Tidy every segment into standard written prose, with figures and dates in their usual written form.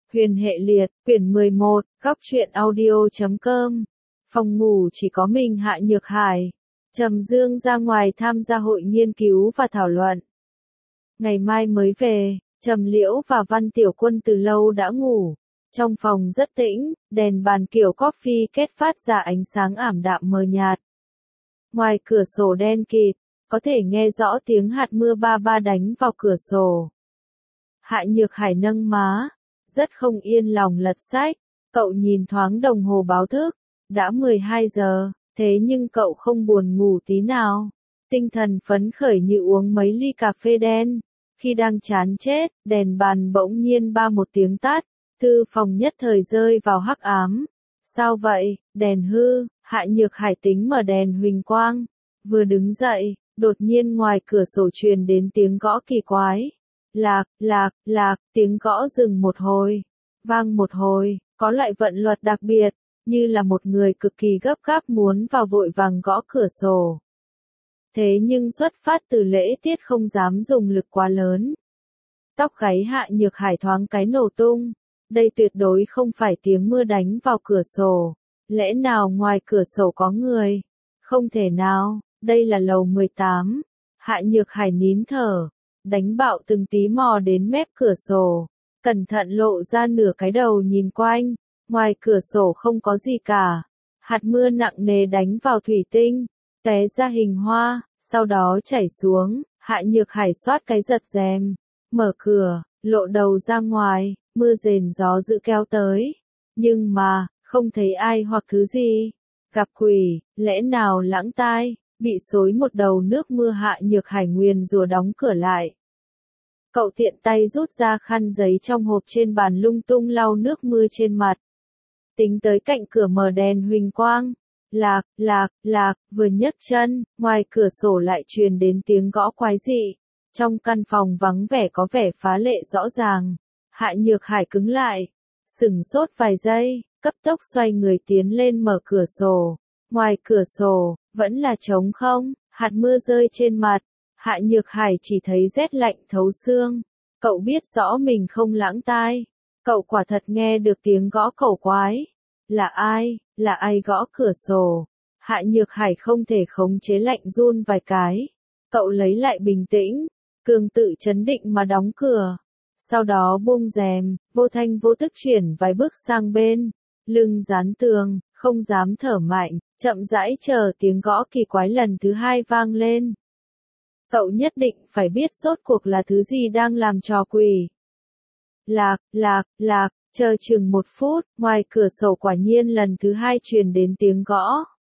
Huyền hệ liệt, quyển 11, góc truyện audio.com. Phòng ngủ chỉ có mình Hạ Nhược Hải. Trầm Dương ra ngoài tham gia hội nghiên cứu và thảo luận. Ngày mai mới về, Trầm Liễu và Văn Tiểu Quân từ lâu đã ngủ. Trong phòng rất tĩnh, đèn bàn kiểu coffee kết phát ra ánh sáng ảm đạm mờ nhạt. Ngoài cửa sổ đen kịt, có thể nghe rõ tiếng hạt mưa ba ba đánh vào cửa sổ. Hạ Nhược Hải nâng má, rất không yên lòng lật sách. Cậu nhìn thoáng đồng hồ báo thức, đã 12 giờ, thế nhưng cậu không buồn ngủ tí nào. Tinh thần phấn khởi như uống mấy ly cà phê đen. Khi đang chán chết, đèn bàn bỗng nhiên ba một tiếng tắt, thư phòng nhất thời rơi vào hắc ám. Sao vậy, đèn hư? Hạ Nhược Hải tính mở đèn huỳnh quang. Vừa đứng dậy, đột nhiên ngoài cửa sổ truyền đến tiếng gõ kỳ quái. Lạc, lạc, lạc, tiếng gõ dừng một hồi, vang một hồi, có loại vận luật đặc biệt, như là một người cực kỳ gấp gáp muốn vào vội vàng gõ cửa sổ. Thế nhưng xuất phát từ lễ tiết không dám dùng lực quá lớn. Tóc gáy Hạ Nhược Hải thoáng cái nổ tung, đây tuyệt đối không phải tiếng mưa đánh vào cửa sổ. Lẽ nào ngoài cửa sổ có người? Không thể nào, đây là lầu 18. Hạ Nhược Hải nín thở, đánh bạo từng tí mò đến mép cửa sổ, cẩn thận lộ ra nửa cái đầu nhìn quanh, ngoài cửa sổ không có gì cả. Hạt mưa nặng nề đánh vào thủy tinh, tóe ra hình hoa, sau đó chảy xuống. Hạ Nhược Hải xoát cái giật rèm, mở cửa, lộ đầu ra ngoài, mưa rền gió dữ kéo tới, nhưng mà không thấy ai hoặc thứ gì. Gặp quỷ, lẽ nào lãng tai? Bị xối một đầu nước mưa. Hạ Nhược Hải nguyền rủa đóng cửa lại. Cậu tiện tay rút ra khăn giấy trong hộp trên bàn lung tung lau nước mưa trên mặt. Tính tới cạnh cửa mở đèn huỳnh quang. Lạc, lạc, lạc, vừa nhấc chân, ngoài cửa sổ lại truyền đến tiếng gõ quái dị. Trong căn phòng vắng vẻ có vẻ phá lệ rõ ràng. Hạ Nhược Hải cứng lại, sửng sốt vài giây, cấp tốc xoay người tiến lên mở cửa sổ. Ngoài cửa sổ, vẫn là trống không, hạt mưa rơi trên mặt. Hạ Nhược Hải chỉ thấy rét lạnh thấu xương. Cậu biết rõ mình không lãng tai. Cậu quả thật nghe được tiếng gõ cổ quái. Là ai gõ cửa sổ? Hạ Nhược Hải không thể khống chế lạnh run vài cái. Cậu lấy lại bình tĩnh, cường tự trấn định mà đóng cửa. Sau đó buông rèm, vô thanh vô tức chuyển vài bước sang bên. Lưng dán tường, không dám thở mạnh, chậm rãi chờ tiếng gõ kỳ quái lần thứ hai vang lên. Cậu nhất định phải biết rốt cuộc là thứ gì đang làm trò quỷ. Lạc, lạc, lạc, chờ chừng 1 phút, ngoài cửa sổ quả nhiên lần thứ hai truyền đến tiếng gõ.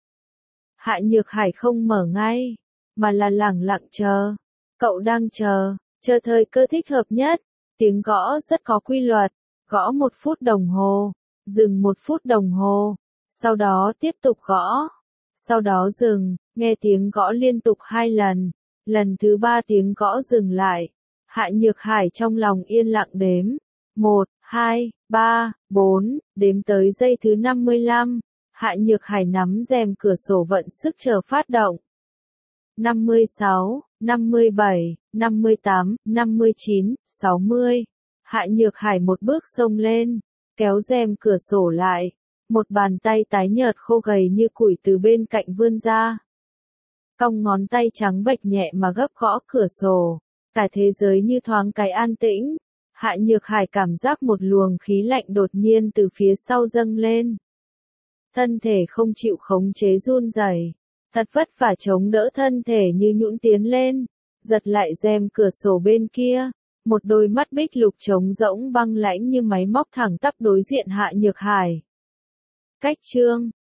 Hạ Nhược Hải không mở ngay, mà là lẳng lặng chờ. Cậu đang chờ thời cơ thích hợp nhất. Tiếng gõ rất có quy luật, gõ 1 phút đồng hồ, dừng 1 phút đồng hồ, sau đó tiếp tục gõ, sau đó dừng, nghe tiếng gõ liên tục 2 lần. Lần thứ 3 tiếng gõ dừng lại. Hạ Nhược Hải trong lòng yên lặng đếm. 1, 2, 3, 4, đếm tới giây thứ 55. Hạ Nhược Hải nắm rèm cửa sổ vận sức chờ phát động. 56, 57, 58, 59, 60. Hạ Nhược Hải một bước xông lên, kéo rèm cửa sổ lại. Một bàn tay tái nhợt khô gầy như củi từ bên cạnh vươn ra. Cong ngón tay trắng bệch nhẹ mà gấp gõ cửa sổ. Cả thế giới như thoáng cái an tĩnh. Hạ Nhược Hải cảm giác một luồng khí lạnh đột nhiên từ phía sau dâng lên. Thân thể không chịu khống chế run rẩy. Thật vất vả chống đỡ thân thể như nhũn tiến lên. Giật lại rèm cửa sổ bên kia. Một đôi mắt bích lục trống rỗng băng lãnh như máy móc thẳng tắp đối diện Hạ Nhược Hải. Cách chương